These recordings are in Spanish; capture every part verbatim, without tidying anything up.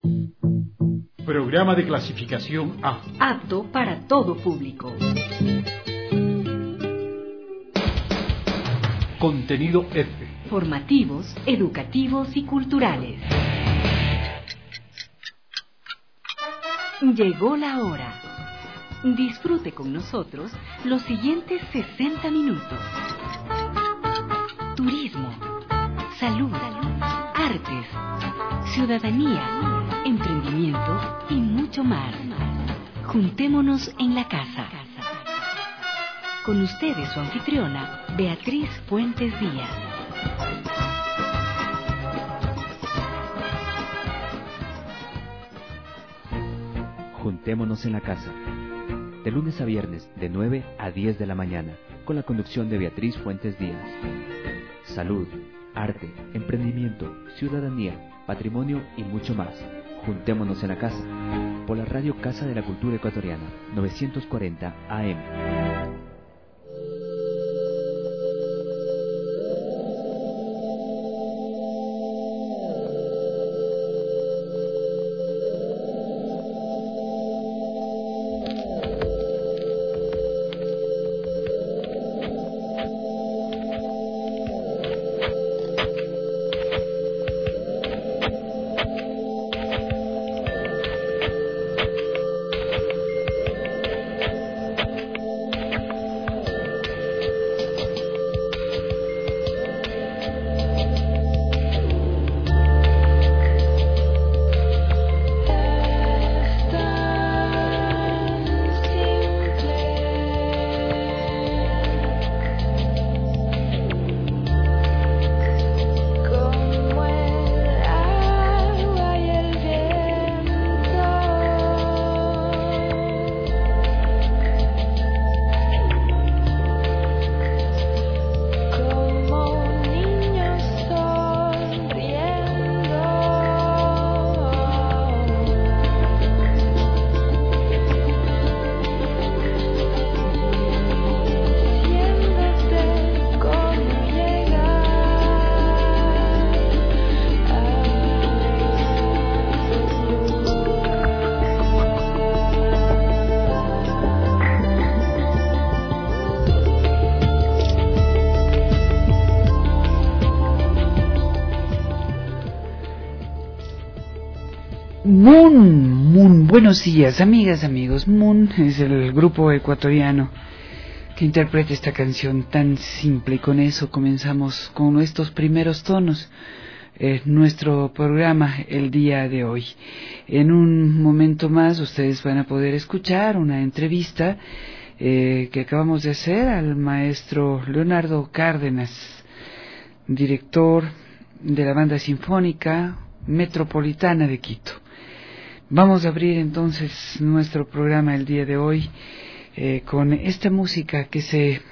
Programa de clasificación A. Apto para todo público. Contenido F. Formativos, educativos y culturales. Llegó la hora. Disfrute con nosotros los siguientes sesenta minutos. Turismo, salud, artes, ciudadanía, emprendimiento y mucho más. Juntémonos en la casa. Con ustedes su anfitriona, Beatriz Fuentes Díaz. Juntémonos en la casa. De lunes a viernes, de nueve a diez de la mañana, con la conducción de Beatriz Fuentes Díaz. Salud, arte, emprendimiento, ciudadanía, patrimonio y mucho más. Juntémonos en la casa. Por la radio Casa de la Cultura Ecuatoriana, novecientos cuarenta A M. Moon, Moon, buenos días, amigas, amigos. Moon es el grupo ecuatoriano que interpreta esta canción tan simple, y con eso comenzamos con nuestros primeros tonos, eh, nuestro programa el día de hoy. En un momento más ustedes van a poder escuchar una entrevista eh, que acabamos de hacer al maestro Leonardo Cárdenas, director de la Banda Sinfónica Metropolitana de Quito. Vamos a abrir entonces nuestro programa el día de hoy eh, con esta música que se,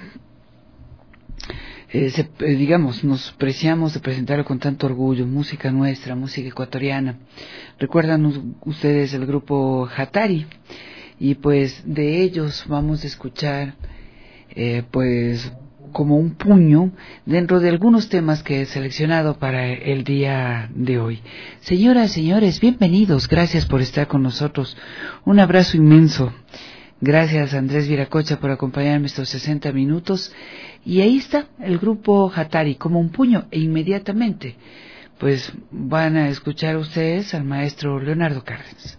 eh, se eh, digamos, nos preciamos de presentarlo con tanto orgullo, música nuestra, música ecuatoriana. Recuerdan ustedes el grupo Hatari, y pues de ellos vamos a escuchar eh, pues como un puño dentro de algunos temas que he seleccionado para el día de hoy. Señoras, señores, bienvenidos, gracias por estar con nosotros, un abrazo inmenso. Gracias a Andrés Viracocha por acompañarme estos sesenta minutos, y ahí está el grupo Hatari como un puño, e inmediatamente pues van a escuchar ustedes al maestro Leonardo Cárdenas.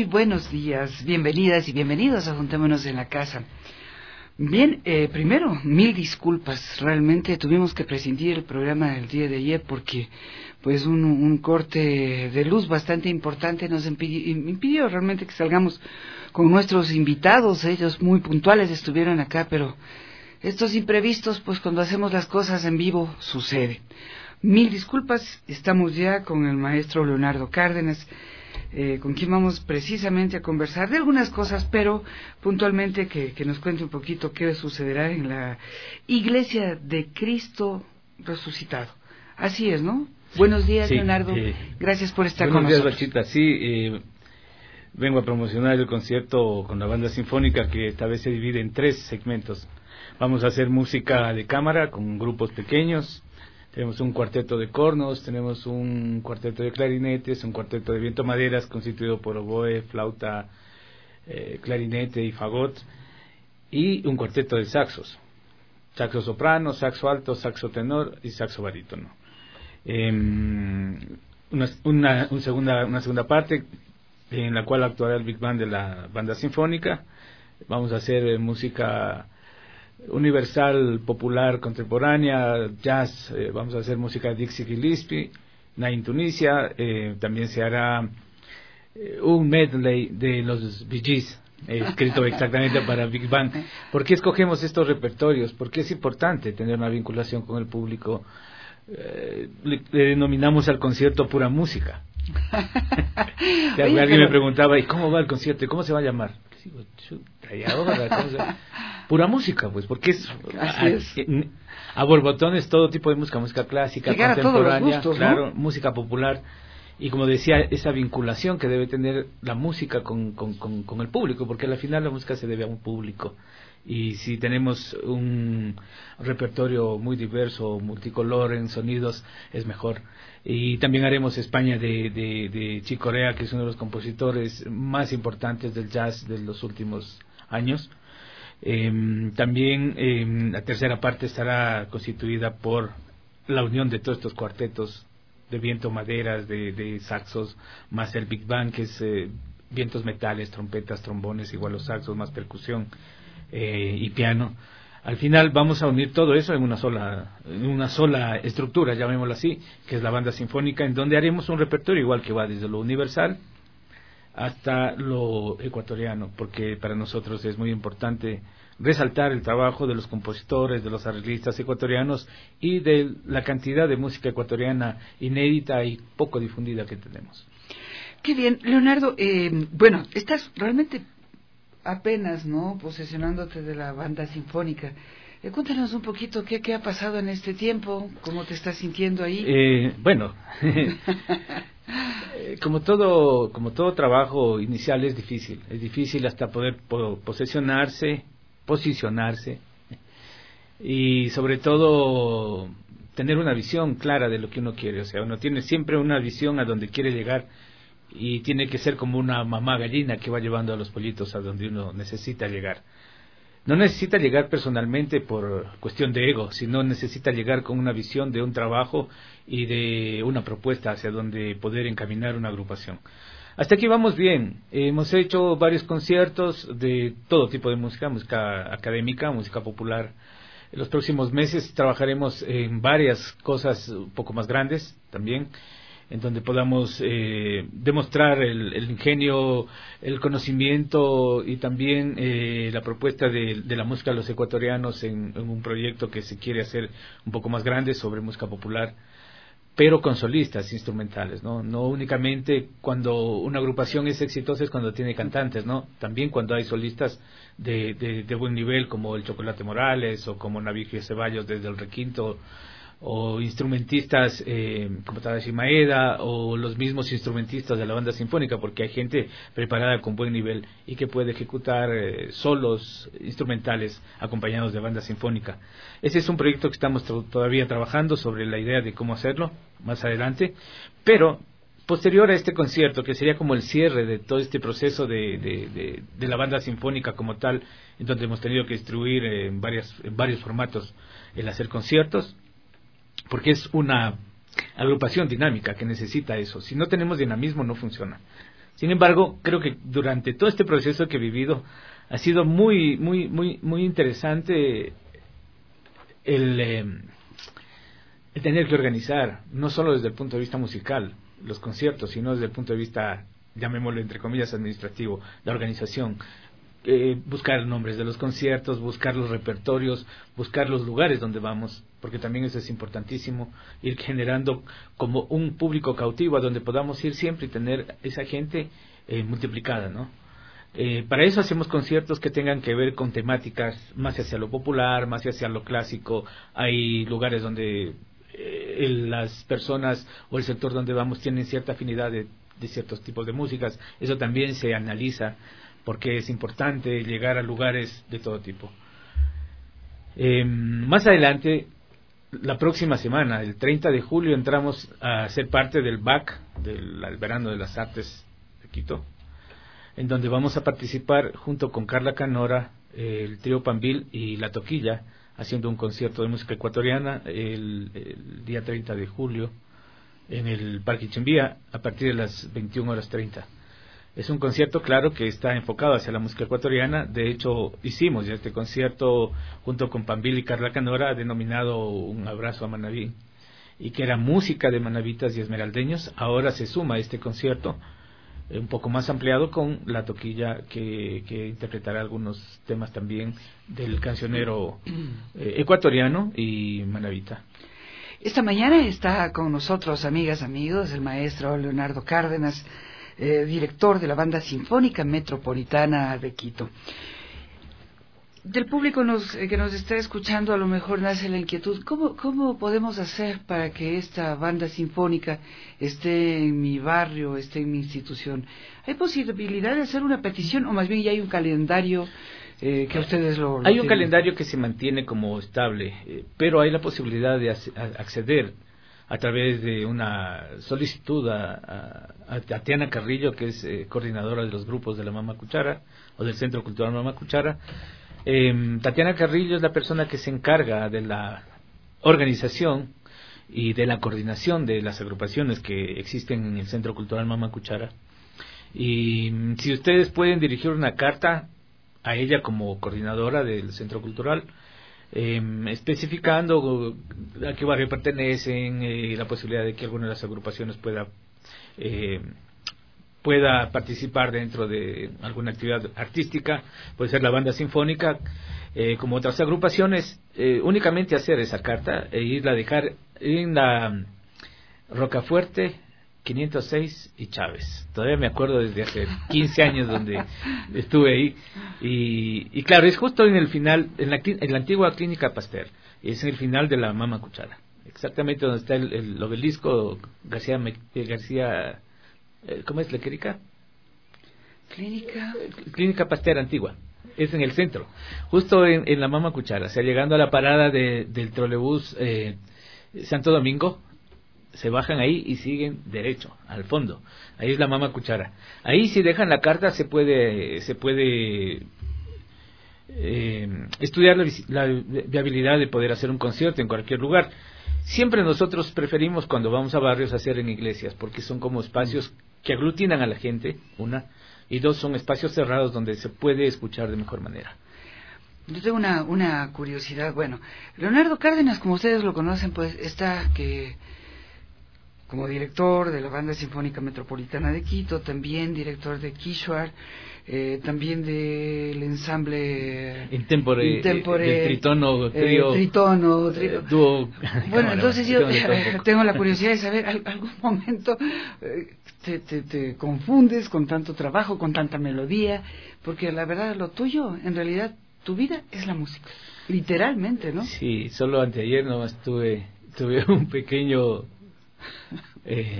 muy buenos días, bienvenidas y bienvenidos a Juntémonos en la Casa. Bien, eh, primero, mil disculpas, realmente tuvimos que prescindir el programa del día de ayer porque pues un, un corte de luz bastante importante nos impidió, impidió realmente que salgamos con nuestros invitados. Ellos muy puntuales estuvieron acá, pero estos imprevistos, pues cuando hacemos las cosas en vivo, sucede. Mil disculpas, estamos ya con el maestro Leonardo Cárdenas, eh, con quien vamos precisamente a conversar de algunas cosas, pero puntualmente que, que nos cuente un poquito qué sucederá en la Iglesia de Cristo Resucitado. Así es, ¿no? Buenos días, sí, Leonardo. Eh, Gracias por estar buenos con días, nosotros. Bachita. Sí, eh, vengo a promocionar el concierto con la banda sinfónica, que esta vez se divide en tres segmentos. Vamos a hacer música de cámara con grupos pequeños. Tenemos un cuarteto de cornos, tenemos un cuarteto de clarinetes, un cuarteto de viento maderas constituido por oboe, flauta, eh, clarinete y fagot, y un cuarteto de saxos, saxo soprano, saxo alto, saxo tenor y saxo barítono. Eh, una, una, un segunda, una segunda parte en la cual actuará el Big Band de la banda sinfónica. Vamos a hacer eh, música universal, popular, contemporánea, jazz, eh, vamos a hacer música de Dixie Gillespie, Nain Tunisia, eh, también se hará eh, un medley de los Bee Gees, eh, escrito exactamente para Big Band. ¿Por qué escogemos estos repertorios? Porque es importante tener una vinculación con el público. Eh, le, le denominamos al concierto pura música. Oye, alguien pero... me preguntaba, ¿y cómo va el concierto? ¿Y cómo se va a llamar? Digo, ahora, ¿cómo se... Pura música, pues, porque es, Así es. A, a borbotones todo tipo de música, música clásica, llegar contemporánea, a todos los gustos, claro, ¿no? Música popular, y como decía, esa vinculación que debe tener la música con, con, con, con el público, porque al final la música se debe a un público, y si tenemos un repertorio muy diverso, multicolor en sonidos, es mejor. Y también haremos España de, de, de Chick Corea, que es uno de los compositores más importantes del jazz de los últimos años. Eh, también eh, la tercera parte estará constituida por la unión de todos estos cuartetos de viento maderas, de, de saxos, más el Big Band, que es eh, vientos metales, trompetas, trombones, igual los saxos, más percusión eh, y piano. Al final vamos a unir todo eso en una sola en una sola estructura, llamémoslo así, que es la banda sinfónica, en donde haremos un repertorio igual que va desde lo universal hasta lo ecuatoriano, porque para nosotros es muy importante resaltar el trabajo de los compositores, de los arreglistas ecuatorianos y de la cantidad de música ecuatoriana inédita y poco difundida que tenemos. Qué bien, Leonardo. Eh, bueno, estás realmente apenas, ¿no?, posesionándote de la banda sinfónica. Eh, cuéntanos un poquito qué, qué ha pasado en este tiempo, cómo te estás sintiendo ahí. Eh, bueno, como todo como todo trabajo inicial es difícil, es difícil hasta poder po- posesionarse, posicionarse y sobre todo tener una visión clara de lo que uno quiere. O sea, uno tiene siempre una visión a donde quiere llegar y tiene que ser como una mamá gallina que va llevando a los pollitos a donde uno necesita llegar. No necesita llegar personalmente por cuestión de ego, sino necesita llegar con una visión de un trabajo y de una propuesta hacia donde poder encaminar una agrupación. Hasta aquí vamos bien. Hemos hecho varios conciertos de todo tipo de música, música académica, música popular. En los próximos meses trabajaremos en varias cosas un poco más grandes también, en donde podamos eh, demostrar el, el ingenio, el conocimiento y también eh, la propuesta de, de la música de los ecuatorianos en, en un proyecto que se quiere hacer un poco más grande sobre música popular, pero con solistas instrumentales, ¿no? No únicamente cuando una agrupación es exitosa es cuando tiene cantantes, ¿no? También cuando hay solistas de, de, de buen nivel, como el Chocolate Morales o como Navigio Ceballos desde el Requinto, o instrumentistas eh, como Tadashi Maeda, o los mismos instrumentistas de la banda sinfónica, porque hay gente preparada con buen nivel y que puede ejecutar eh, solos instrumentales acompañados de banda sinfónica. Ese es un proyecto que estamos tra- todavía trabajando sobre la idea de cómo hacerlo más adelante, pero posterior a este concierto, que sería como el cierre de todo este proceso de, de, de, de la banda sinfónica como tal, en donde hemos tenido que distribuir en, varias, en varios formatos el hacer conciertos, porque es una agrupación dinámica que necesita eso. Si no tenemos dinamismo no funciona. Sin embargo, creo que durante todo este proceso que he vivido ha sido muy, muy, muy, muy interesante el, eh, el tener que organizar, no solo desde el punto de vista musical, los conciertos, sino desde el punto de vista, llamémoslo entre comillas, administrativo, la organización. Eh, buscar nombres de los conciertos, buscar los repertorios, buscar los lugares donde vamos, porque también eso es importantísimo, ir generando como un público cautivo a donde podamos ir siempre y tener esa gente eh, multiplicada, ¿no? Eh, para eso hacemos conciertos que tengan que ver con temáticas más hacia lo popular, más hacia lo clásico. Hay lugares donde eh, el, las personas o el sector donde vamos tienen cierta afinidad de, de ciertos tipos de músicas, eso también se analiza, porque es importante llegar a lugares de todo tipo. Eh, más adelante, la próxima semana, el treinta de julio, entramos a ser parte del B A C, del Verano de las Artes de Quito, en donde vamos a participar junto con Carla Canora, el trío Pambil y La Toquilla, haciendo un concierto de música ecuatoriana el, el día treinta de julio en el Parque Chimbía a partir de las veintiuna horas treinta. Es un concierto, claro, que está enfocado hacia la música ecuatoriana. De hecho, hicimos ya este concierto junto con Pambil y Carla Canora, denominado Un Abrazo a Manabí, y que era música de manabitas y esmeraldeños. Ahora se suma este concierto eh, un poco más ampliado con La Toquilla, que, que interpretará algunos temas también del cancionero eh, ecuatoriano y manabita. Esta mañana está con nosotros, amigas, amigos, el maestro Leonardo Cárdenas, Eh, director de la Banda Sinfónica Metropolitana de Quito. Del público nos, eh, que nos está escuchando, a lo mejor nace la inquietud, ¿cómo, ¿cómo podemos hacer para que esta banda sinfónica esté en mi barrio, esté en mi institución? ¿Hay posibilidad de hacer una petición o más bien ya hay un calendario eh, que ustedes lo, lo Hay un tienen? calendario que se mantiene como estable, eh, pero hay la posibilidad de ac- a- acceder a través de una solicitud a, a, a Tatiana Carrillo, que es eh, coordinadora de los grupos de la Mama Cuchara, o del Centro Cultural Mama Cuchara. Eh, Tatiana Carrillo es la persona que se encarga de la organización y de la coordinación de las agrupaciones que existen en el Centro Cultural Mama Cuchara. Y si ustedes pueden dirigir una carta a ella como coordinadora del Centro Cultural, Eh, especificando a qué barrio pertenecen, eh, la posibilidad de que alguna de las agrupaciones pueda eh, pueda participar dentro de alguna actividad artística, puede ser la banda sinfónica, eh, como otras agrupaciones, eh, únicamente hacer esa carta e irla a dejar en la Rocafuerte quinientos seis y Chávez. Todavía me acuerdo desde hace quince años donde estuve ahí. Y, y claro, es justo en el final, en la, en la antigua Clínica Pasteur. Es en el final de la Mama Cuchara. Exactamente donde está el, el obelisco García, García eh, ¿cómo es? ¿Lequerica? Clínica. Clínica Pasteur antigua. Es en el centro. Justo en, en la Mama Cuchara. O sea, llegando a la parada de, del trolebús eh, Santo Domingo, se bajan ahí y siguen derecho al fondo. Ahí es la Mama Cuchara. Ahí si dejan la carta se puede se puede eh, estudiar la, la viabilidad de poder hacer un concierto en cualquier lugar. Siempre nosotros preferimos cuando vamos a barrios hacer en iglesias, porque son como espacios que aglutinan a la gente, una, y dos, son espacios cerrados donde se puede escuchar de mejor manera. Yo tengo una, una curiosidad. Bueno, Leonardo Cárdenas, como ustedes lo conocen, pues está que como director de la Banda Sinfónica Metropolitana de Quito, también director de Quixuar, eh, también del ensamble Intempore, Intempore del tritono, trío, eh, tritono, tri... eh, dúo. Bueno, entonces yo tengo la curiosidad de saber, ¿al, algún momento eh, te, te, te confundes con tanto trabajo, con tanta melodía? Porque la verdad, lo tuyo, en realidad, tu vida es la música, literalmente, ¿no? Sí, solo anteayer nomás tuve, tuve un pequeño... Eh,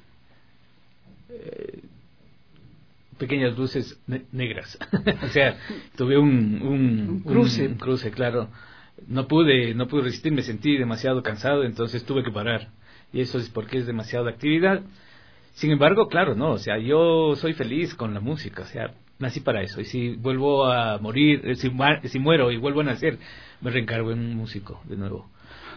eh, pequeñas luces ne- negras o sea, tuve un, un, un cruce un, un cruce, claro. No pude no pude resistir, me sentí demasiado cansado, entonces tuve que parar, y eso es porque es demasiada actividad. Sin embargo, claro, no, o sea, yo soy feliz con la música, o sea, nací para eso, y si vuelvo a morir, si, si muero y vuelvo a nacer, me reencargo en un músico de nuevo.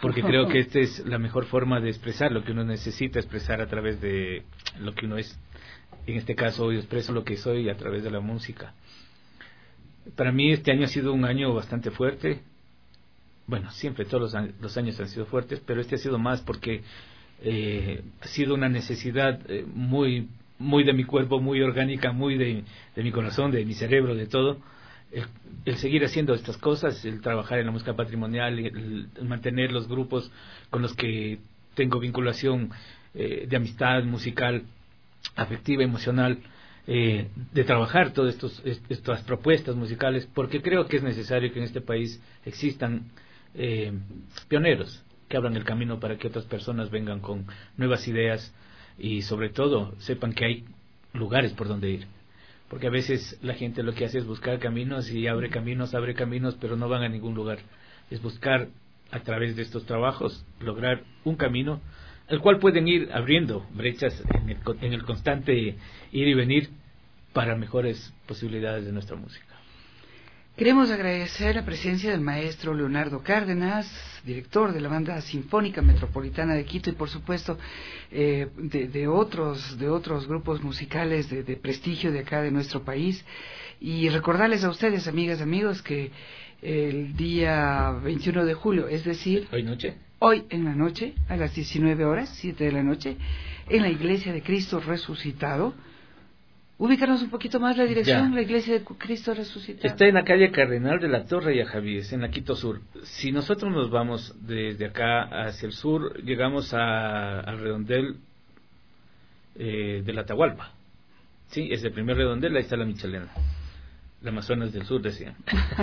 porque creo que esta es la mejor forma de expresar lo que uno necesita expresar a través de lo que uno es. En este caso, hoy expreso lo que soy a través de la música. Para mí este año ha sido un año bastante fuerte. Bueno, siempre todos los años, los años han sido fuertes, pero este ha sido más porque eh, ha sido una necesidad eh, muy muy de mi cuerpo, muy orgánica, muy de, de mi corazón, de mi cerebro, de todo. El, el seguir haciendo estas cosas, el trabajar en la música patrimonial, el, el mantener los grupos con los que tengo vinculación eh, de amistad musical, afectiva, emocional, eh, de trabajar todas estos, estas propuestas musicales, porque creo que es necesario que en este país existan eh, pioneros que abran el camino para que otras personas vengan con nuevas ideas y sobre todo sepan que hay lugares por donde ir, porque a veces la gente lo que hace es buscar caminos y abre caminos, abre caminos, pero no van a ningún lugar. Es buscar a través de estos trabajos lograr un camino al cual pueden ir abriendo brechas en el, en el constante ir y venir para mejores posibilidades de nuestra música. Queremos agradecer la presencia del maestro Leonardo Cárdenas, director de la Banda Sinfónica Metropolitana de Quito y por supuesto eh, de, de otros de otros grupos musicales de, de prestigio de acá de nuestro país, y recordarles a ustedes, amigas, amigos, que el día veintiuno de julio, es decir, hoy noche, hoy en la noche, a las diecinueve horas, siete de la noche, en la Iglesia de Cristo Resucitado. Ubícanos un poquito más la dirección, ya. La Iglesia de Cristo Resucitado. Está en la calle Cardenal de la Torre y Ajavíes, en la Quito Sur. Si nosotros nos vamos desde acá hacia el sur, llegamos a, al redondel eh, de la Atahualpa. Sí, es el primer redondel, ahí está la Michelena. La Amazonas del Sur, decían.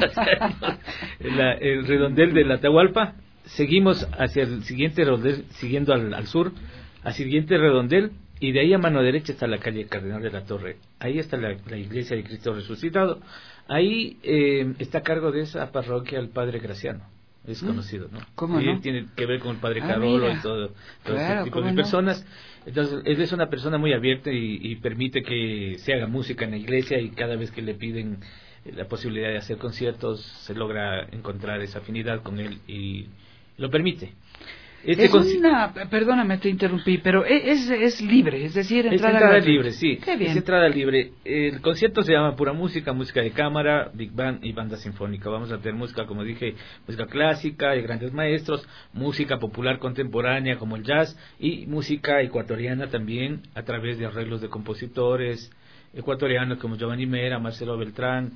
la, el redondel de la Atahualpa, seguimos hacia el siguiente redondel, siguiendo al, al sur, al siguiente redondel, y de ahí a mano derecha está la calle Cardenal de la Torre. Ahí está la, la Iglesia de Cristo Resucitado. Ahí eh, está a cargo de esa parroquia el Padre Graciano. Es conocido, ¿no? ¿Cómo y no? Él tiene que ver con el Padre Ah, Carolo mira. y todo, todo Claro, ese tipo de ¿cómo no? personas. Entonces, él es una persona muy abierta y, y permite que se haga música en la iglesia, y cada vez que le piden la posibilidad de hacer conciertos, se logra encontrar esa afinidad con él y lo permite. Este es conci- una, perdóname, te interrumpí, pero es, es libre, es decir, Es entrada, entrada gratuita. libre, sí. Qué bien. Es entrada libre. El concierto se llama Pura Música, música de cámara, Big Band y banda sinfónica. Vamos a tener música, como dije, música clásica de grandes maestros, música popular contemporánea como el jazz y música ecuatoriana también a través de arreglos de compositores ecuatorianos como Giovanni Mera, Marcelo Beltrán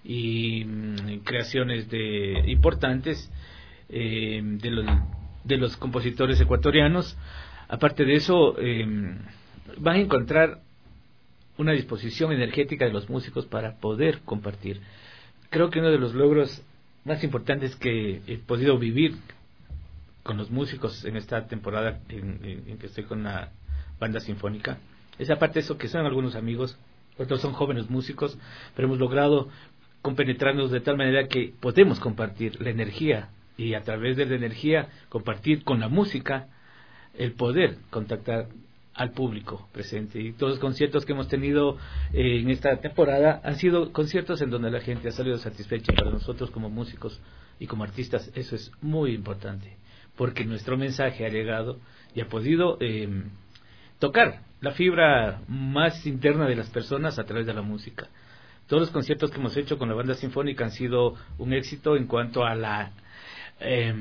y mm, creaciones de importantes eh, de los de los compositores ecuatorianos. Aparte de eso, eh, van a encontrar una disposición energética de los músicos para poder compartir. Creo que uno de los logros más importantes que he podido vivir con los músicos en esta temporada en, en, en que estoy con la banda sinfónica es, aparte de eso, que son algunos amigos, otros son jóvenes músicos, pero hemos logrado compenetrarnos de tal manera que podemos compartir la energía, y a través de la energía compartir con la música el poder contactar al público presente. Y todos los conciertos que hemos tenido eh, en esta temporada han sido conciertos en donde la gente ha salido satisfecha. Para nosotros como músicos y como artistas eso es muy importante, porque nuestro mensaje ha llegado y ha podido eh, tocar la fibra más interna de las personas a través de la música. Todos los conciertos que hemos hecho con la banda sinfónica han sido un éxito en cuanto a la Eh,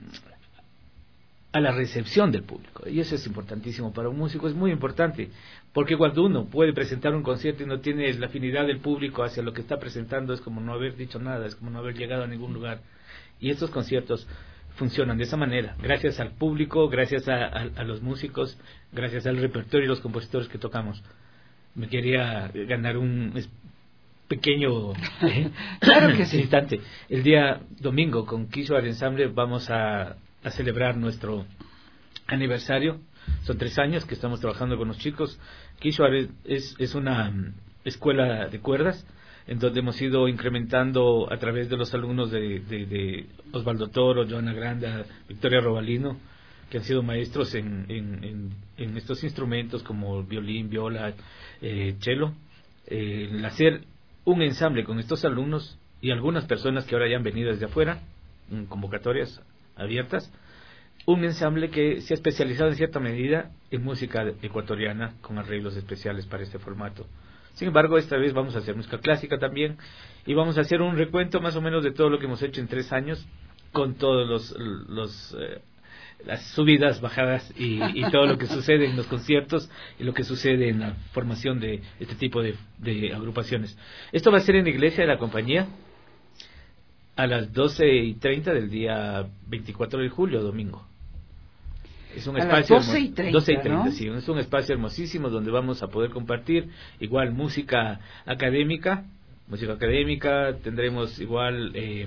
a la recepción del público, y eso es importantísimo para un músico. Es muy importante, porque cuando uno puede presentar un concierto y no tiene la afinidad del público hacia lo que está presentando, es como no haber dicho nada, es como no haber llegado a ningún lugar. Y estos conciertos funcionan de esa manera, gracias al público, gracias a, a, a los músicos, gracias al repertorio y los compositores que tocamos. Me quería ganar un pequeño claro que sí. instante. El día domingo con Quishuar Ensamble vamos a, a celebrar nuestro aniversario. Son tres años que estamos trabajando con los chicos. Quishuar es, es, es una um, escuela de cuerdas en donde hemos ido incrementando a través de los alumnos de, de, de Osvaldo Toro, Joana Granda, Victoria Robalino, que han sido maestros en, en, en, en estos instrumentos como violín, viola, eh, cello. Eh, el hacer un ensamble con estos alumnos y algunas personas que ahora ya han venido desde afuera, en convocatorias abiertas, un ensamble que se ha especializado en cierta medida en música ecuatoriana con arreglos especiales para este formato. Sin embargo, esta vez vamos a hacer música clásica también y vamos a hacer un recuento más o menos de todo lo que hemos hecho en tres años con todos los, los eh, las subidas, bajadas y, y todo lo que sucede en los conciertos y lo que sucede en la formación de este tipo de, de agrupaciones. Esto va a ser en la iglesia de la compañía a las doce y treinta del día veinticuatro de julio, domingo. Es un a espacio las doce y treinta, doce y treinta, ¿no? sí, es un espacio hermosísimo donde vamos a poder compartir igual música académica, música académica, tendremos igual eh,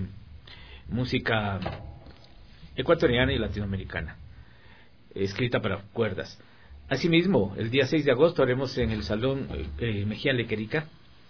música ecuatoriana y latinoamericana, escrita para cuerdas. Asimismo, el día seis de agosto haremos en el Salón eh, Mejía Lequerica,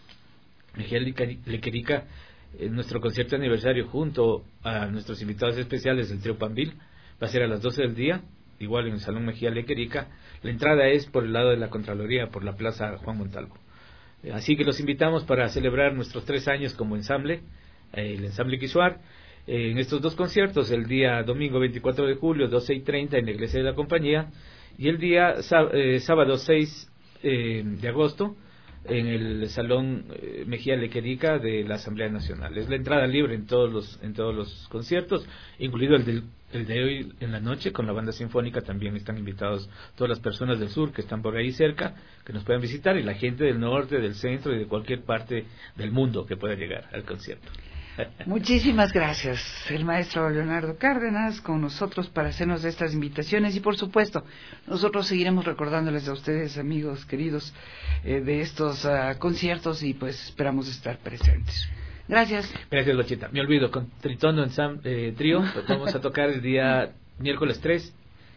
Mejía Lequerica, eh, nuestro concierto de aniversario junto a nuestros invitados especiales del Trío Pambil. Va a ser a las doce del día, igual en el Salón Mejía Lequerica. La entrada es por el lado de la Contraloría, por la Plaza Juan Montalvo. Eh, así que los invitamos para celebrar nuestros tres años como ensamble, eh, el ensamble Quisuar, en estos dos conciertos, el día domingo veinticuatro de julio, doce y treinta en la iglesia de la compañía, y el día eh, sábado seis eh, de agosto en el Salón eh, Mejía Lequerica de la Asamblea Nacional. Es la entrada libre en todos los en todos los conciertos, incluido el, del, el de hoy en la noche con la banda sinfónica. También están invitados todas las personas del sur que están por ahí cerca, que nos puedan visitar, y la gente del norte, del centro y de cualquier parte del mundo que pueda llegar al concierto. Muchísimas gracias, el maestro Leonardo Cárdenas, con nosotros para hacernos de estas invitaciones, y por supuesto, nosotros seguiremos recordándoles a ustedes, amigos queridos, eh, de estos uh, conciertos, y pues esperamos estar presentes. Gracias. Gracias, Lochita. Me olvido, con Tritono Ensam eh, Trío, vamos a tocar el día miércoles tres,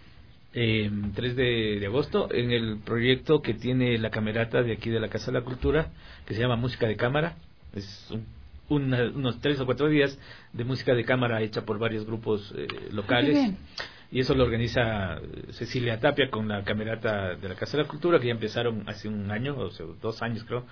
eh, tres de, de agosto, en el proyecto que tiene la camerata de aquí de la Casa de la Cultura, que se llama Música de Cámara. Es un Una, unos tres o cuatro días de música de cámara hecha por varios grupos eh, locales, y eso lo organiza Cecilia Tapia con la camerata de la Casa de la Cultura, que ya empezaron hace un año o sea, dos años creo,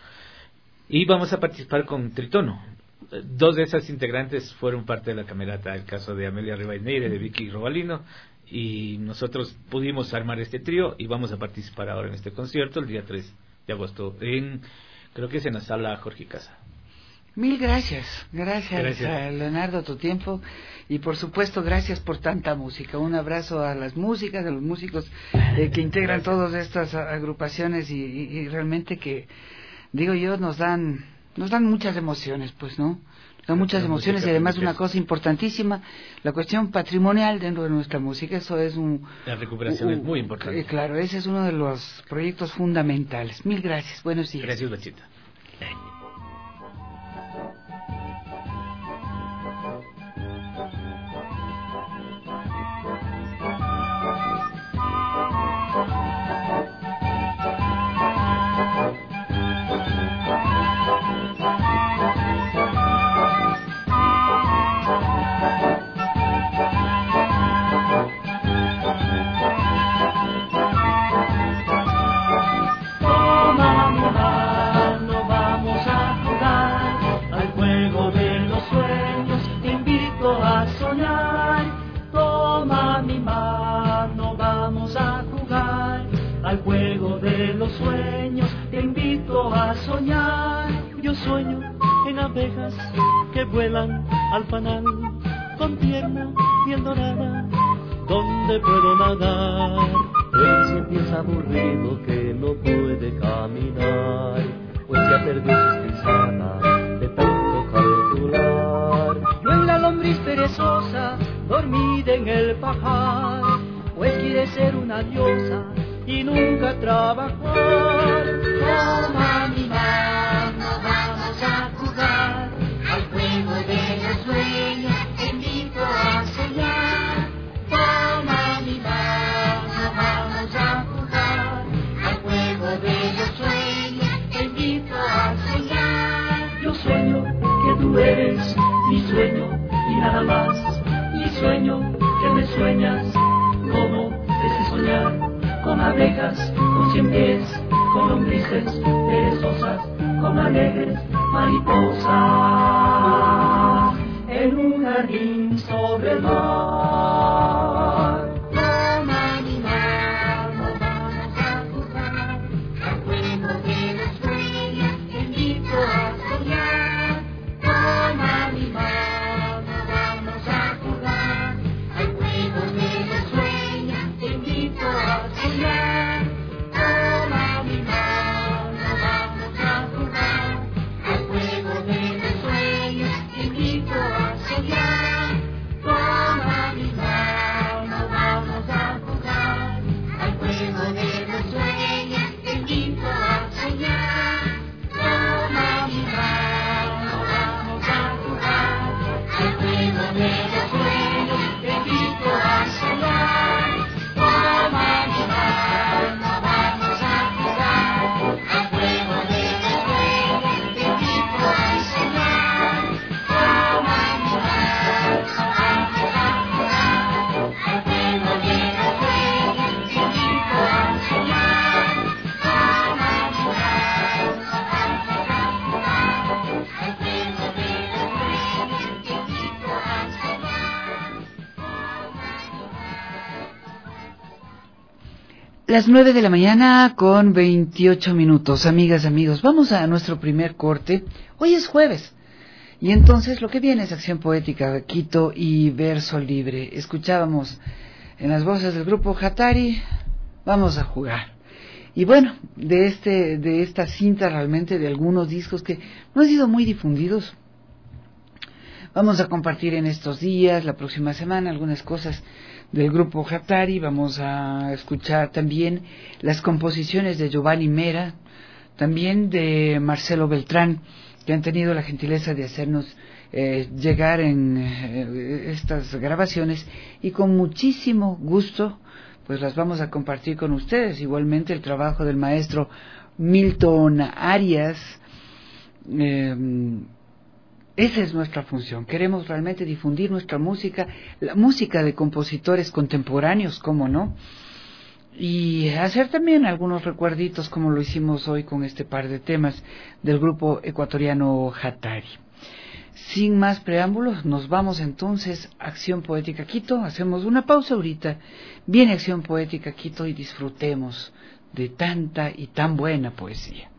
y vamos a participar con Tritono. Dos de esas integrantes fueron parte de la camerata, el caso de Amelia Rivadeneira, de Vicky Robalino, y nosotros pudimos armar este trío y vamos a participar ahora en este concierto el día tres de agosto, en creo que es en la sala Jorge Casa. Mil gracias, gracias, gracias a Leonardo, tu tiempo, y por supuesto gracias por tanta música. Un abrazo a las músicas, a los músicos eh, que integran gracias. todas estas agrupaciones, y, y, y realmente que, digo yo, nos dan nos dan muchas emociones, pues, ¿no? Nos dan muchas emociones, y además una cosa importantísima, la cuestión patrimonial dentro de nuestra música. Eso es un... La recuperación un, es muy importante. Eh, claro, ese es uno de los proyectos fundamentales. Mil gracias, buenos días. Gracias, Bachita. Al juego de los sueños te invito a soñar. Yo sueño en abejas que vuelan al panal con tierna piel dorada, donde puedo nadar. Él se empieza aburrido que no puede caminar, pues ya perdió sus pisadas de tanto calcular. Yo en la lombriz perezosa, dormida en el pajar, pues quiere ser una diosa y nunca trabajar. Toma mi mano, vamos a jugar al juego de los sueños, te invito a soñar. Toma mi mano, vamos a jugar al juego de los sueños, te invito a soñar. Yo sueño que tú eres mi sueño y nada más, y sueño que me sueñas como ese soñar. Con abejas, con cien pies, con lombrices perezosas, con alegres mariposas, en un jardín sobre el mar. Las nueve de la mañana con veintiocho minutos. Amigas, amigos, vamos a nuestro primer corte. Hoy es jueves. Y entonces lo que viene es Acción Poética, Quito y Verso Libre. Escuchábamos en las voces del grupo Hatari, Vamos a Jugar. Y bueno, de este, de esta cinta realmente, de algunos discos que no han sido muy difundidos, vamos a compartir en estos días, la próxima semana, algunas cosas del grupo Hatari. Vamos a escuchar también las composiciones de Giovanni Mera, también de Marcelo Beltrán, que han tenido la gentileza de hacernos eh, llegar en eh, estas grabaciones, y con muchísimo gusto pues las vamos a compartir con ustedes. Igualmente el trabajo del maestro Milton Arias. eh, Esa es nuestra función. Queremos realmente difundir nuestra música, la música de compositores contemporáneos, ¿cómo no? Y hacer también algunos recuerditos, como lo hicimos hoy con este par de temas del grupo ecuatoriano Hatari. Sin más preámbulos, nos vamos entonces a Acción Poética Quito. Hacemos una pausa ahorita. Viene Acción Poética Quito y disfrutemos de tanta y tan buena poesía.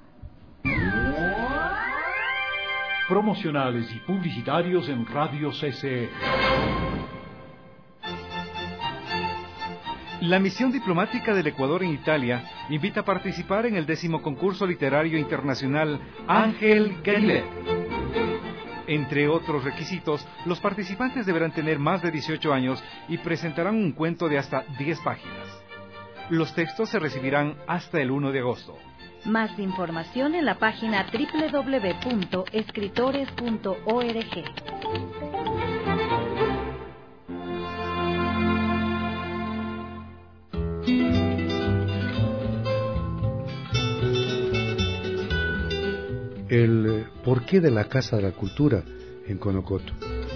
Promocionales y publicitarios en Radio C C E. La misión diplomática del Ecuador en Italia invita a participar en el décimo concurso literario internacional Ángel Galilet. Entre otros requisitos, los participantes deberán tener más de dieciocho años y presentarán un cuento de hasta diez páginas. Los textos se recibirán hasta el primero de agosto. Más información en la página doble u doble u doble u punto escritores punto org. El porqué de la Casa de la Cultura en Conocoto.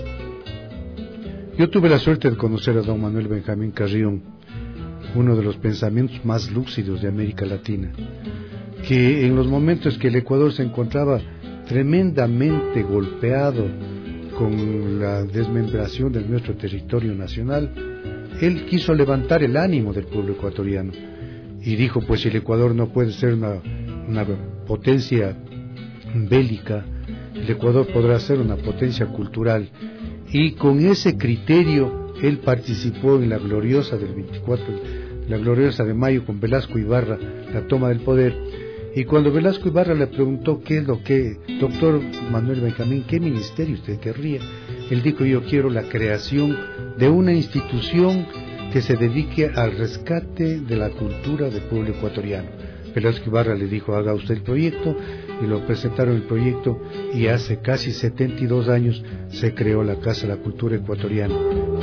Yo tuve la suerte de conocer a don Manuel Benjamín Carrión, uno de los pensamientos más lúcidos de América Latina, que en los momentos que el Ecuador se encontraba tremendamente golpeado con la desmembración de nuestro territorio nacional, él quiso levantar el ánimo del pueblo ecuatoriano y dijo, pues si el Ecuador no puede ser una, una potencia bélica, el Ecuador podrá ser una potencia cultural, y con ese criterio él participó en la gloriosa del veinticuatro, la gloriosa de mayo, con Velasco Ibarra, la toma del poder. Y cuando Velasco Ibarra le preguntó qué es lo que, doctor Manuel Benjamín, qué ministerio usted querría, él dijo, yo quiero la creación de una institución que se dedique al rescate de la cultura del pueblo ecuatoriano. Velasco Ibarra le dijo, haga usted el proyecto, y lo presentaron el proyecto, y hace casi setenta y dos años se creó la Casa de la Cultura Ecuatoriana.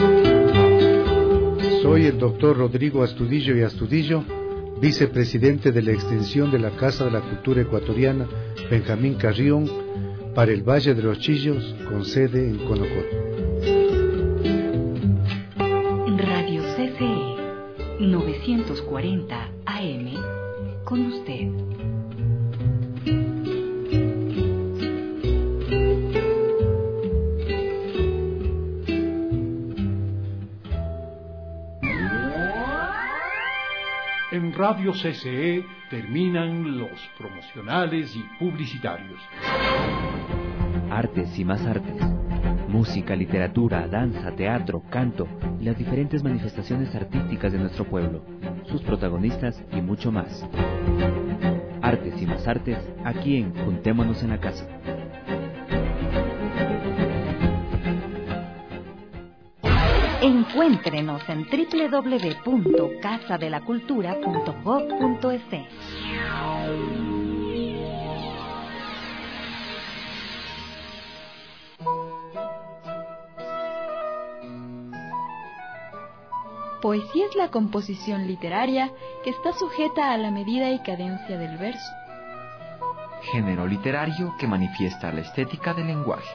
Soy el doctor Rodrigo Astudillo y Astudillo, vicepresidente de la extensión de la Casa de la Cultura Ecuatoriana Benjamín Carrión para el Valle de los Chillos, con sede en Conocoto. Radio C C E novecientos cuarenta A M, con usted. En Radio C C E terminan los promocionales y publicitarios. Artes y más artes. Música, literatura, danza, teatro, canto y las diferentes manifestaciones artísticas de nuestro pueblo, sus protagonistas y mucho más. Artes y más artes, aquí en Juntémonos en la Casa. Encuéntrenos en doble u doble u doble u punto casa de la cultura punto gob punto es. Poesía es la composición literaria que está sujeta a la medida y cadencia del verso. Género literario que manifiesta la estética del lenguaje.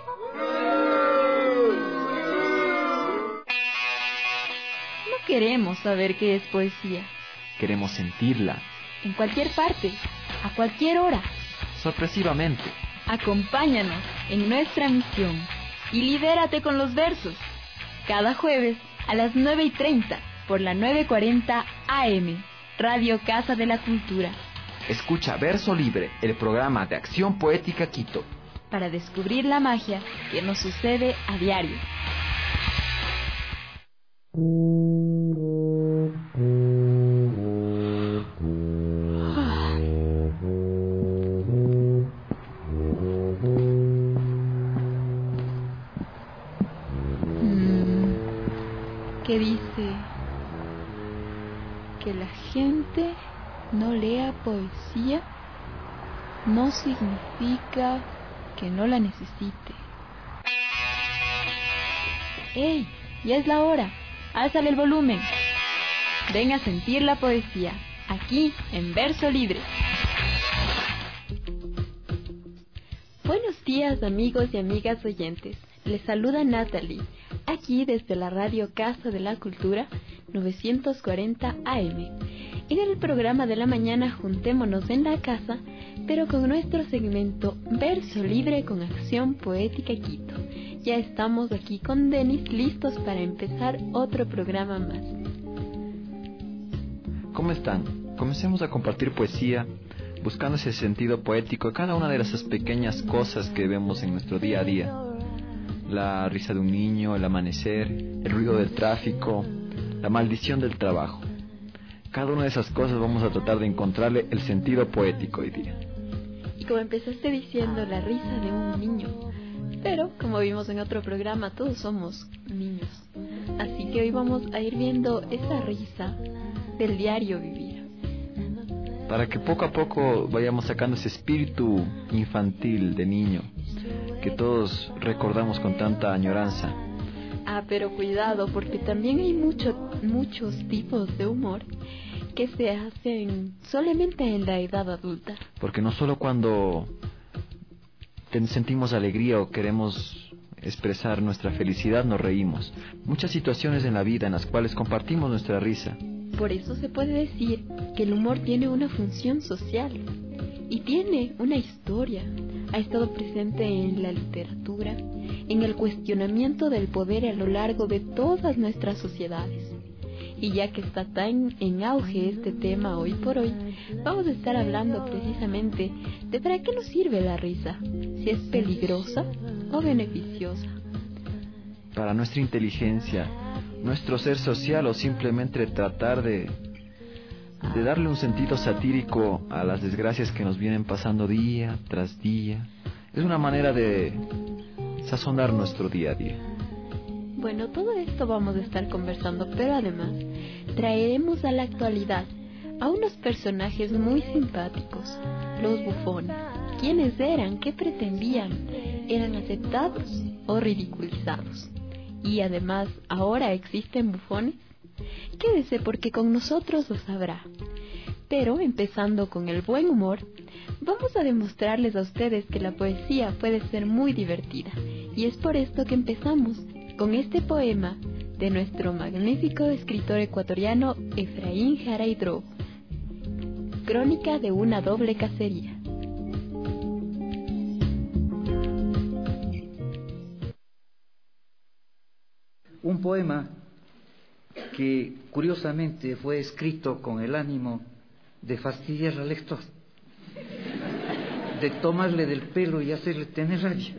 No queremos saber qué es poesía. Queremos sentirla. En cualquier parte, a cualquier hora. Sorpresivamente. Acompáñanos en nuestra misión y libérate con los versos. Cada jueves a las nueve y treinta por la novecientos cuarenta A M. Radio Casa de la Cultura. Escucha Verso Libre, el programa de acción poética Quito, para descubrir la magia que nos sucede a diario. ¿Qué dice? Que la gente no lea poesía no significa que no la necesite. ¡Ey! Ya es la hora. Álzale el volumen. Ven a sentir la poesía, aquí en Verso Libre. Buenos días, amigos y amigas oyentes. Les saluda Natalie, aquí desde la Radio Casa de la Cultura novecientos cuarenta A M. En el programa de la mañana Juntémonos en la Casa, pero con nuestro segmento Verso Libre con Acción Poética Quito. Ya estamos aquí con Denis, listos para empezar otro programa más. ¿Cómo están? Comencemos a compartir poesía, buscando ese sentido poético de cada una de esas pequeñas cosas que vemos en nuestro día a día. La risa de un niño, el amanecer, el ruido del tráfico, la maldición del trabajo. Cada una de esas cosas vamos a tratar de encontrarle el sentido poético hoy día. Y como empezaste diciendo, la risa de un niño. Pero, como vimos en otro programa, todos somos niños. Así que hoy vamos a ir viendo esa risa del diario vivir. Para que poco a poco vayamos sacando ese espíritu infantil de niño que todos recordamos con tanta añoranza. Ah, pero cuidado, porque también hay mucho, muchos tipos de humor que se hacen solamente en la edad adulta. Porque no solo cuando sentimos alegría o queremos expresar nuestra felicidad nos reímos. Muchas situaciones en la vida en las cuales compartimos nuestra risa. Por eso se puede decir que el humor tiene una función social y tiene una historia. Ha estado presente en la literatura, en el cuestionamiento del poder a lo largo de todas nuestras sociedades. Y ya que está tan en auge este tema hoy por hoy, vamos a estar hablando precisamente de para qué nos sirve la risa, si es peligrosa o beneficiosa. Para nuestra inteligencia, nuestro ser social o simplemente tratar de, de darle un sentido satírico a las desgracias que nos vienen pasando día tras día. Es una manera de sazonar nuestro día a día. Bueno, todo esto vamos a estar conversando, pero además traeremos a la actualidad a unos personajes muy simpáticos, los bufones. ¿Quiénes eran? ¿Qué pretendían? ¿Eran aceptados o ridiculizados? Y además, ¿ahora existen bufones? Quédese porque con nosotros lo sabrá. Pero, empezando con el buen humor, vamos a demostrarles a ustedes que la poesía puede ser muy divertida. Y es por esto que empezamos con este poema de nuestro magnífico escritor ecuatoriano Efraín Jara Drogo. Crónica de una doble cacería. Un poema que curiosamente fue escrito con el ánimo de fastidiar al lector, de tomarle del pelo y hacerle tener rabia.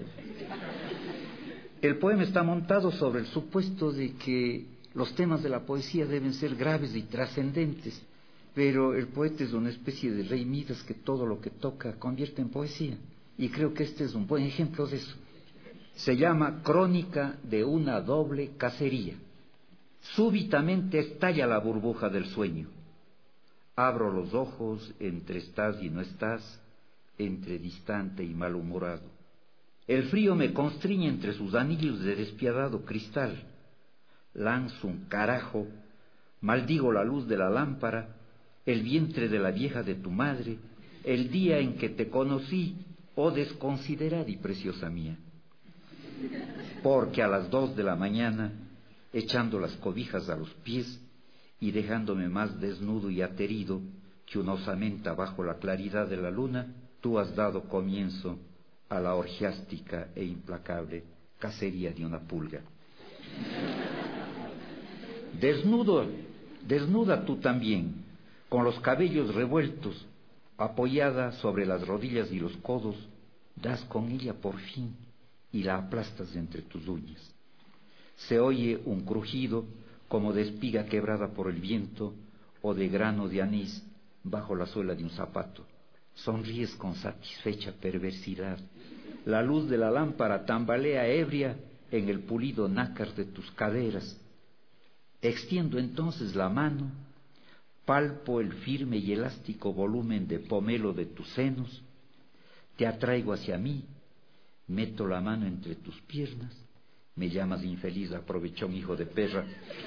El poema está montado sobre el supuesto de que los temas de la poesía deben ser graves y trascendentes, pero el poeta es una especie de rey Midas que todo lo que toca convierte en poesía, y creo que este es un buen ejemplo de eso. Se llama Crónica de una doble cacería. Súbitamente estalla la burbuja del sueño. Abro los ojos entre estás y no estás, entre distante y malhumorado. El frío me constriñe entre sus anillos de despiadado cristal. Lanzo un carajo, maldigo la luz de la lámpara, el vientre de la vieja de tu madre, el día en que te conocí, oh desconsiderada y preciosa mía. Porque a las dos de la mañana, echando las cobijas a los pies y dejándome más desnudo y aterido que una osamenta bajo la claridad de la luna, tú has dado comienzo a la orgiástica e implacable cacería de una pulga. Desnudo, desnuda tú también, Con los cabellos revueltos, apoyada sobre las rodillas y los codos, das con ella por fin y la aplastas entre tus uñas. Se oye un crujido como de espiga quebrada por el viento o de grano de anís bajo la suela de un zapato. Sonríes con satisfecha perversidad. La luz de la lámpara tambalea ebria en el pulido nácar de tus caderas. Extiendo entonces la mano, palpo el firme y elástico volumen de pomelo de tus senos, te atraigo hacia mí, meto la mano entre tus piernas, me llamas infeliz, aprovechón, hijo de perra.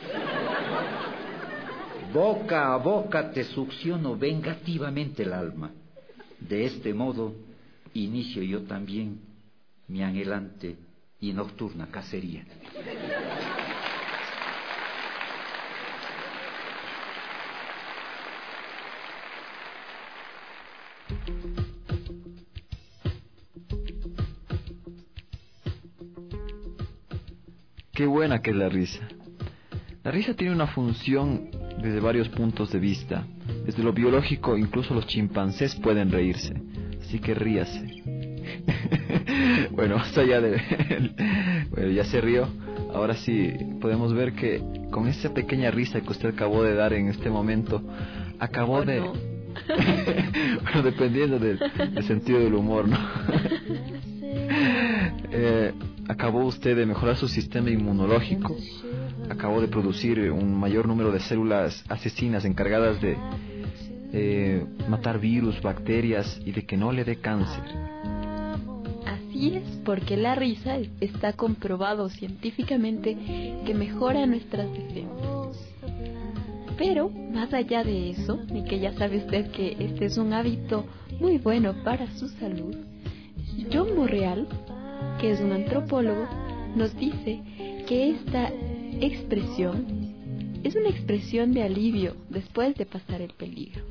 Boca a boca te succiono vengativamente el alma. De este modo inicio yo también mi anhelante y nocturna cacería. Qué buena que es la risa. La risa tiene una función desde varios puntos de vista. Desde lo biológico, incluso los chimpancés pueden reírse. Así que ríase. Bueno, más allá de... bueno, ya se rió. Ahora sí, podemos ver que con esa pequeña risa que usted acabó de dar en este momento, acabó oh, de... No. Bueno, dependiendo del, del sentido del humor, ¿no? eh, acabó usted de mejorar su sistema inmunológico, acabó de producir un mayor número de células asesinas encargadas de eh, matar virus, bacterias y de que no le dé cáncer. Así es, porque la risa está comprobado científicamente que mejora nuestras defensas. Pero, más allá de eso, y que ya sabe usted que este es un hábito muy bueno para su salud, John Morreal, que es un antropólogo, nos dice que esta expresión es una expresión de alivio después de pasar el peligro.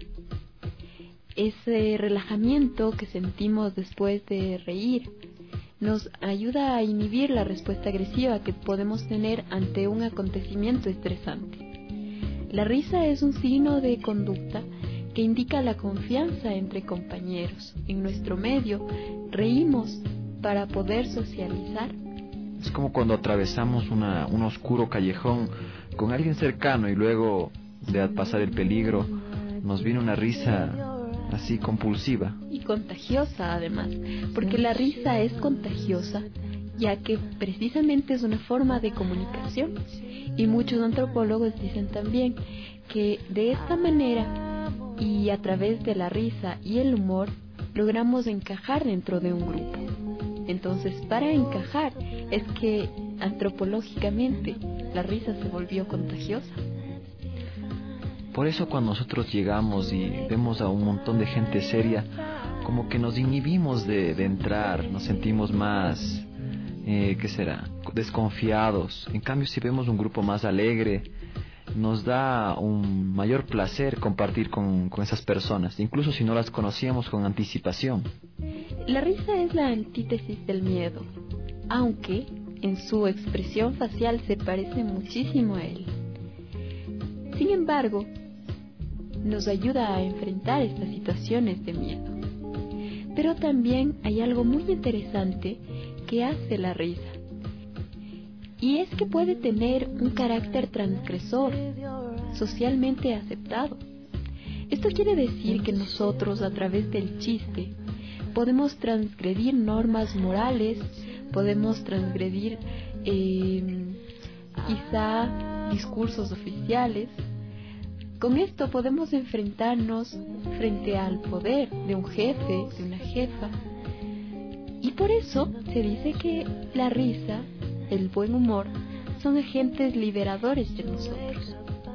Ese relajamiento que sentimos después de reír nos ayuda a inhibir la respuesta agresiva que podemos tener ante un acontecimiento estresante. La risa es un signo de conducta que indica la confianza entre compañeros. En nuestro medio, reímos para poder socializar. Es como cuando atravesamos una, un oscuro callejón con alguien cercano y luego de pasar el peligro nos viene una risa así compulsiva. Y contagiosa además, porque la risa es contagiosa, ya que precisamente es una forma de comunicación. Y muchos antropólogos dicen también que de esta manera y a través de la risa y el humor logramos encajar dentro de un grupo. Entonces, para encajar es que antropológicamente la risa se volvió contagiosa. Por eso cuando nosotros llegamos y vemos a un montón de gente seria, como que nos inhibimos de, de entrar, nos sentimos más, eh, ¿qué será?, desconfiados. En cambio, si vemos un grupo más alegre, nos da un mayor placer compartir con, con esas personas, incluso si no las conocíamos con anticipación. La risa es la antítesis del miedo, aunque en su expresión facial se parece muchísimo a él. Sin embargo, nos ayuda a enfrentar estas situaciones de miedo. Pero también hay algo muy interesante que hace la risa, y es que puede tener un carácter transgresor, socialmente aceptado. Esto quiere decir que nosotros, a través del chiste, podemos transgredir normas morales, podemos transgredir eh, quizá discursos oficiales. Con esto podemos enfrentarnos frente al poder de un jefe, de una jefa. Y por eso se dice que la risa, el buen humor, son agentes liberadores de nosotros.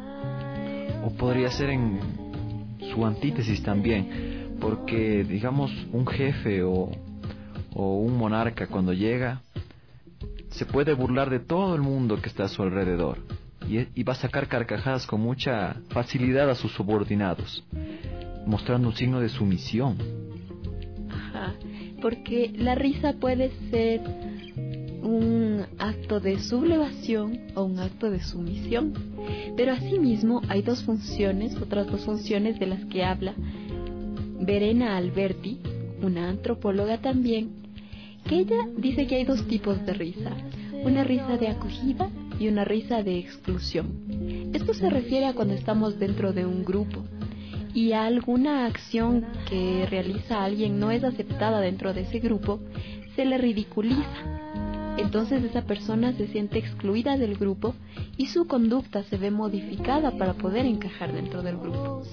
O podría ser en su antítesis también, porque digamos un jefe o, o un monarca cuando llega se puede burlar de todo el mundo que está a su alrededor y, y va a sacar carcajadas con mucha facilidad a sus subordinados, mostrando un signo de sumisión. Ajá, porque la risa puede ser un acto de sublevación o un acto de sumisión. Pero asimismo hay dos funciones, otras dos funciones de las que habla Verena Alberti, una antropóloga también, que ella dice que hay dos tipos de risa, una risa de acogida y una risa de exclusión. Esto se refiere a cuando estamos dentro de un grupo y a alguna acción que realiza alguien no es aceptada dentro de ese grupo, se le ridiculiza. Entonces esa persona se siente excluida del grupo y su conducta se ve modificada para poder encajar dentro del grupo.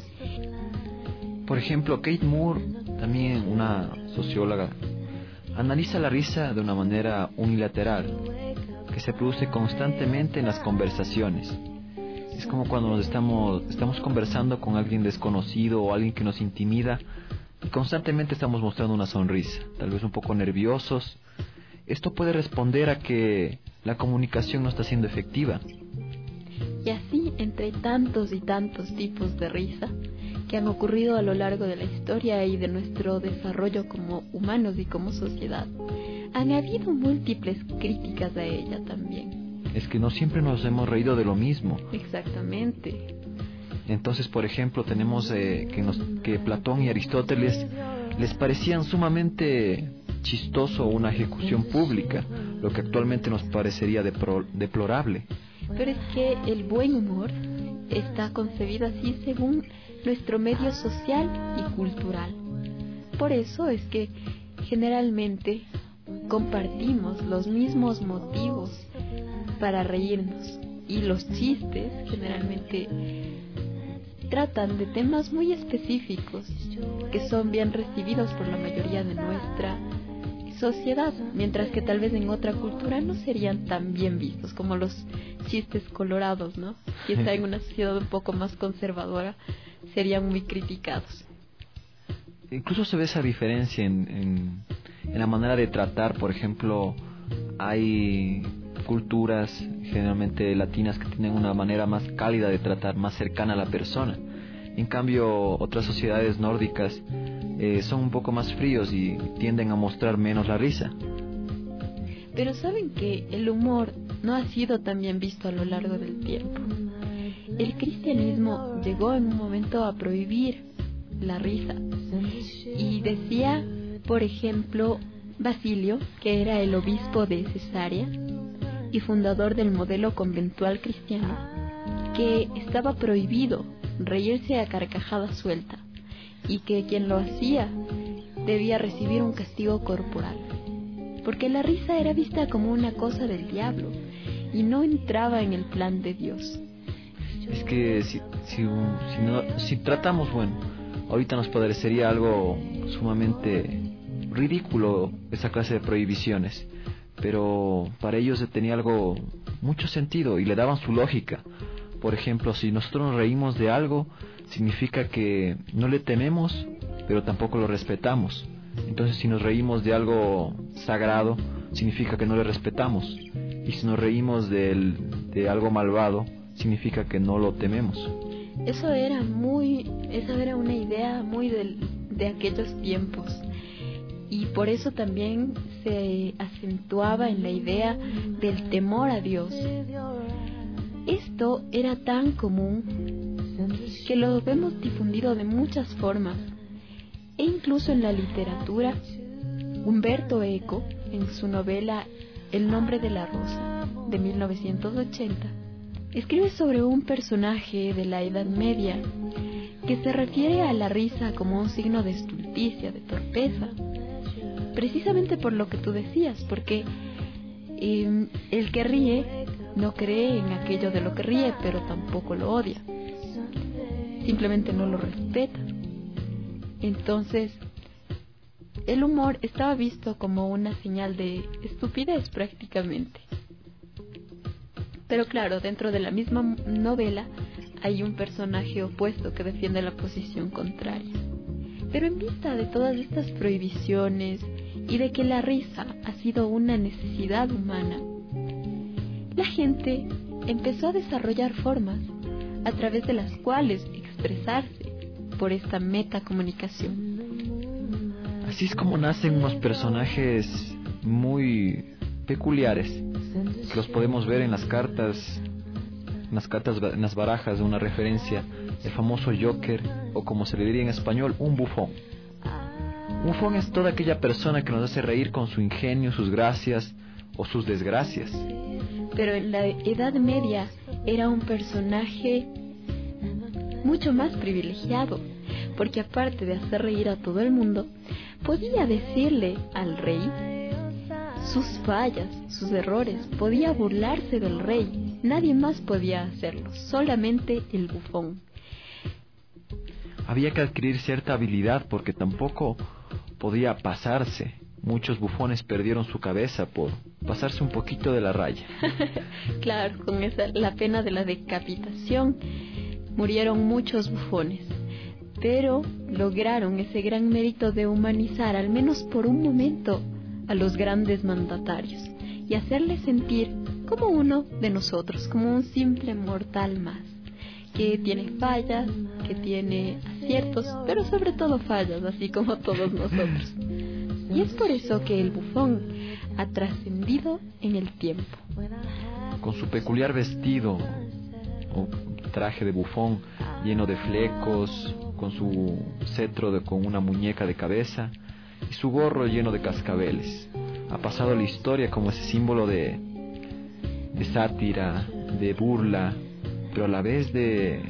Por ejemplo, Kate Moore, también una socióloga, analiza la risa de una manera unilateral, que se produce constantemente en las conversaciones. Es como cuando nos estamos, estamos conversando con alguien desconocido o alguien que nos intimida y constantemente estamos mostrando una sonrisa, tal vez un poco nerviosos. Esto puede responder a que la comunicación no está siendo efectiva. Y así, entre tantos y tantos tipos de risa que han ocurrido a lo largo de la historia y de nuestro desarrollo como humanos y como sociedad, han habido múltiples críticas a ella también. Es que no siempre nos hemos reído de lo mismo. Exactamente. Entonces, por ejemplo, tenemos eh, que, nos, que Platón y Aristóteles les parecían sumamente chistoso una ejecución pública, lo que actualmente nos parecería depro, deplorable. Pero es que el buen humor está concebido así según nuestro medio social y cultural. Por eso es que generalmente compartimos los mismos motivos para reírnos y los chistes generalmente tratan de temas muy específicos que son bien recibidos por la mayoría de nuestra sociedad, mientras que tal vez en otra cultura no serían tan bien vistos como los chistes colorados, ¿no? Si está en una sociedad un poco más conservadora, serían muy criticados. Incluso se ve esa diferencia en, en, en la manera de tratar. Por ejemplo, hay culturas generalmente latinas que tienen una manera más cálida de tratar, más cercana a la persona. En cambio, otras sociedades nórdicas eh, son un poco más fríos y tienden a mostrar menos la risa. Pero saben que el humor no ha sido tan bien visto a lo largo del tiempo. El cristianismo llegó en un momento a prohibir la risa y decía, por ejemplo, Basilio, que era el obispo de Cesarea y fundador del modelo conventual cristiano, que estaba prohibido reírse a carcajada suelta y que quien lo hacía debía recibir un castigo corporal, porque la risa era vista como una cosa del diablo y no entraba en el plan de Dios. Es que si, si, si, no, si tratamos, bueno, ahorita nos parecería algo sumamente ridículo esa clase de prohibiciones, pero para ellos tenía algo, mucho sentido y le daban su lógica. Por ejemplo, si nosotros nos reímos de algo, significa que no le tememos, pero tampoco lo respetamos. Entonces, si nos reímos de algo sagrado, significa que no le respetamos. Y si nos reímos de, de algo malvado, significa que no lo tememos. Eso era muy, esa era una idea muy del, de aquellos tiempos. Y por eso también se acentuaba en la idea del temor a Dios. Esto era tan común que lo vemos difundido de muchas formas. E incluso en la literatura, Umberto Eco, en su novela El nombre de la rosa, de mil novecientos ochenta, escribe sobre un personaje de la Edad Media que se refiere a la risa como un signo de estulticia, de torpeza, precisamente por lo que tú decías, porque eh, el que ríe no cree en aquello de lo que ríe, pero tampoco lo odia, simplemente no lo respeta. Entonces, el humor estaba visto como una señal de estupidez prácticamente. Pero claro, dentro de la misma novela hay un personaje opuesto que defiende la posición contraria. Pero en vista de todas estas prohibiciones y de que la risa ha sido una necesidad humana, la gente empezó a desarrollar formas a través de las cuales expresarse por esta metacomunicación. Así es como nacen unos personajes muy peculiares, que los podemos ver en las cartas en las cartas, en las barajas, una referencia, el famoso joker, o como se le diría en español, un bufón. Un bufón es toda aquella persona que nos hace reír con su ingenio, sus gracias o sus desgracias. Pero en la Edad Media era un personaje mucho más privilegiado, porque aparte de hacer reír a todo el mundo, podía decirle al rey sus fallas, sus errores, podía burlarse del rey. Nadie más podía hacerlo, solamente el bufón. Había que adquirir cierta habilidad porque tampoco podía pasarse. Muchos bufones perdieron su cabeza por pasarse un poquito de la raya. Claro, con esa, la pena de la decapitación, murieron muchos bufones, pero lograron ese gran mérito de humanizar, al menos por un momento, a los grandes mandatarios y hacerles sentir como uno de nosotros, como un simple mortal más, que tiene fallas, que tiene aciertos, pero sobre todo fallas, así como todos nosotros. Y es por eso que el bufón ha trascendido en el tiempo. Con su peculiar vestido o traje de bufón lleno de flecos, con su cetro de, con una muñeca de cabeza y su gorro lleno de cascabeles, ha pasado a la historia como ese símbolo de, de sátira, de burla, pero a la vez de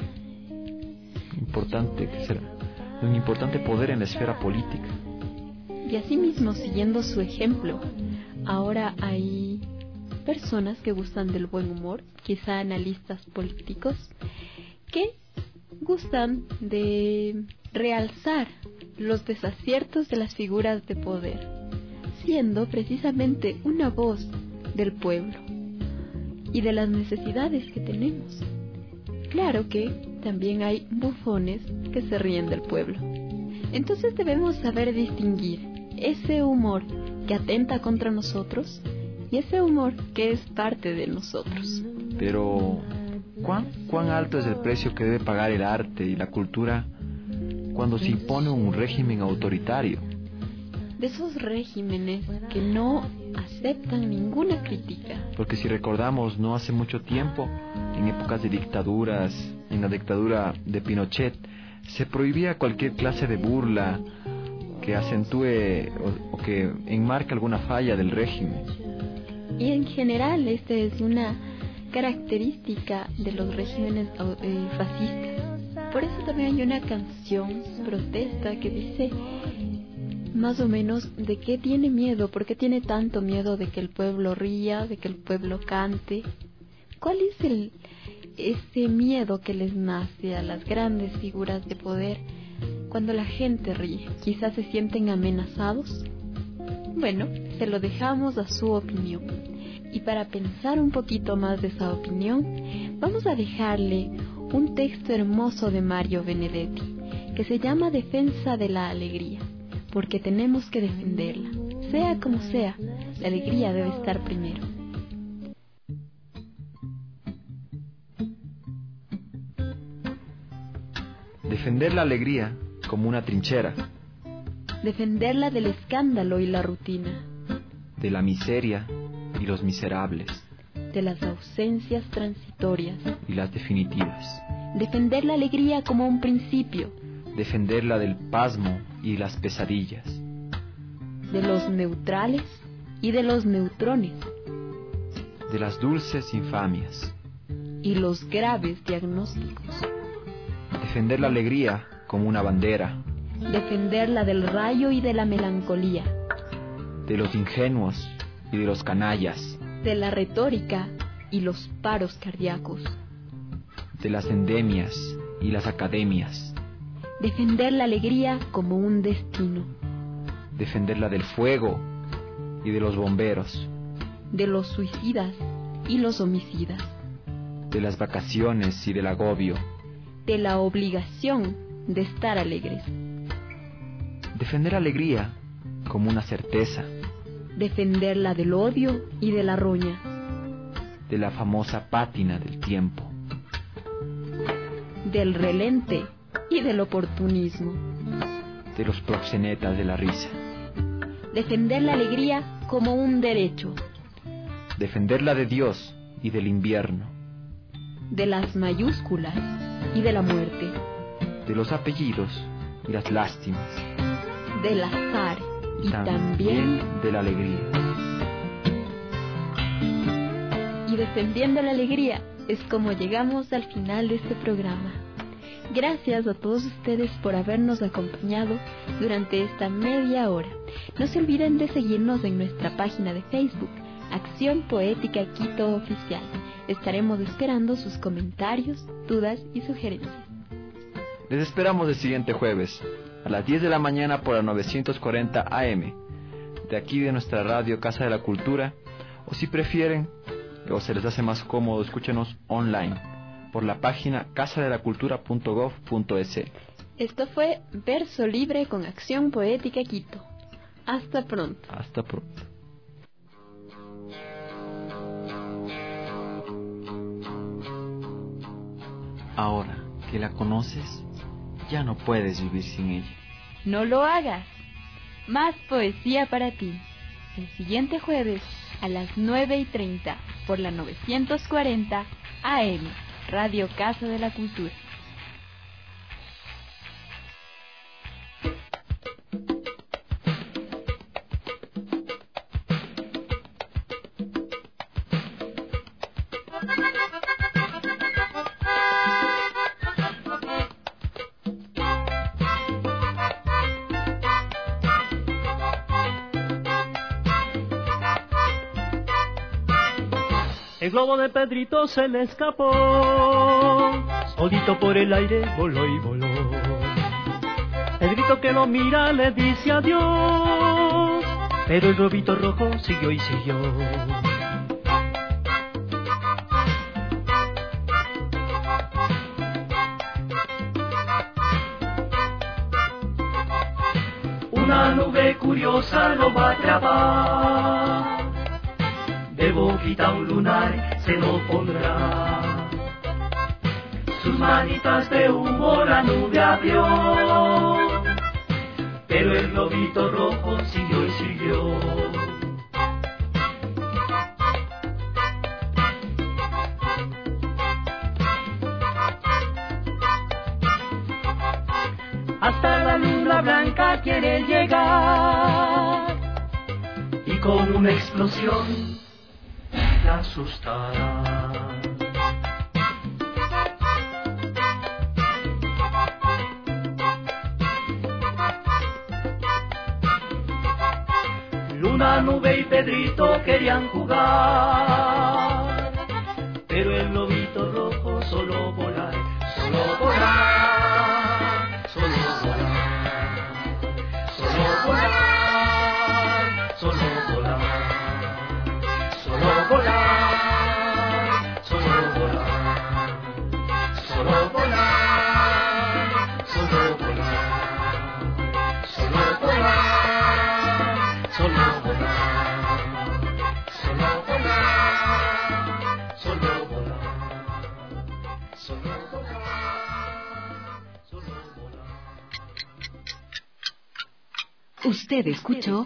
importante, que será, de un importante poder en la esfera política. Y asimismo, siguiendo su ejemplo, ahora hay personas que gustan del buen humor, quizá analistas políticos, que gustan de realzar los desaciertos de las figuras de poder, siendo precisamente una voz del pueblo y de las necesidades que tenemos. Claro que también hay bufones que se ríen del pueblo. Entonces debemos saber distinguir ese humor que atenta contra nosotros y ese humor que es parte de nosotros. Pero, ¿cuán, cuán alto es el precio que debe pagar el arte y la cultura cuando se impone un régimen autoritario? De esos regímenes que no aceptan ninguna crítica. Porque si recordamos, no hace mucho tiempo, en épocas de dictaduras, en la dictadura de Pinochet, se prohibía cualquier clase de burla que acentúe o, o que enmarque alguna falla del régimen. Y en general esta es una característica de los regímenes eh, fascistas. Por eso también hay una canción protesta que dice más o menos de qué tiene miedo, por qué tiene tanto miedo de que el pueblo ría, de que el pueblo cante. ¿Cuál es el ese miedo que les nace a las grandes figuras de poder cuando la gente ríe? ¿Quizás se sienten amenazados? Bueno, se lo dejamos a su opinión. Y para pensar un poquito más de esa opinión, vamos a dejarle un texto hermoso de Mario Benedetti, que se llama Defensa de la Alegría, porque tenemos que defenderla. Sea como sea, la alegría debe estar primero. Defender la alegría como una trinchera. Defenderla del escándalo y la rutina. De la miseria y los miserables. De las ausencias transitorias y las definitivas. Defender la alegría como un principio. Defenderla del pasmo y las pesadillas. De los neutrales y de los neutrones. De las dulces infamias y los graves diagnósticos. Defender la alegría como una bandera. Defenderla del rayo y de la melancolía. De los ingenuos y de los canallas. De la retórica y los paros cardíacos. De las endemias y las academias. Defender la alegría como un destino. Defenderla del fuego y de los bomberos. De los suicidas y los homicidas. De las vacaciones y del agobio. De la obligación de estar alegres. Defender la alegría como una certeza. Defenderla del odio y de la roña. De la famosa pátina del tiempo. Del relente y del oportunismo. De los proxenetas de la risa. Defender la alegría como un derecho. Defenderla de Dios y del invierno. de las mayúsculas y de la muerte, de los apellidos y las lástimas, del azar y también, también de la alegría. Y defendiendo la alegría es como llegamos al final de este programa. Gracias a todos ustedes por habernos acompañado durante esta media hora. No se olviden de seguirnos en nuestra página de Facebook, Acción Poética Quito Oficial. Estaremos esperando sus comentarios, dudas y sugerencias. Les esperamos el siguiente jueves, a las diez de la mañana por la novecientos cuarenta A M, de aquí de nuestra radio Casa de la Cultura, o si prefieren, o se les hace más cómodo, escúchenos online, por la página casa de la cultura punto gov punto es. Esto fue Verso Libre con Acción Poética Quito. Hasta pronto. Hasta pronto. Ahora que la conoces, ya no puedes vivir sin ella. No lo hagas. Más poesía para ti. El siguiente jueves a las nueve y treinta por la novecientos cuarenta A M, Radio Casa de la Cultura. El globo de Pedrito se le escapó, solito por el aire voló y voló. Pedrito que lo mira le dice adiós, pero el globito rojo siguió y siguió. Una nube curiosa lo va a atrapar, de boquita un lunar se lo pondrá. Sus manitas de humo la nube abrió, pero el globito rojo siguió y siguió. Hasta la luna blanca quiere llegar, y con una explosión la asustará. Luna, nube y Pedrito querían jugar, pero el globito rojo solo volar, solo volar, solo volar, solo volar, solo volar. Solo volar, solo volar, solo volar, solo volar, solo volar, solo volar, solo volar, solo volar, solo volar, solo volar. Usted escuchó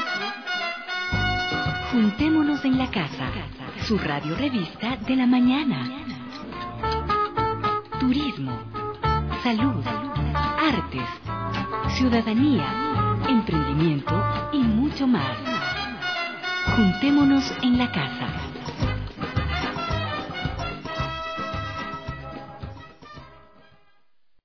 Juntémonos en la Casa, su radio revista de la mañana. Turismo, salud, artes, ciudadanía, emprendimiento y mucho más. Juntémonos en la Casa.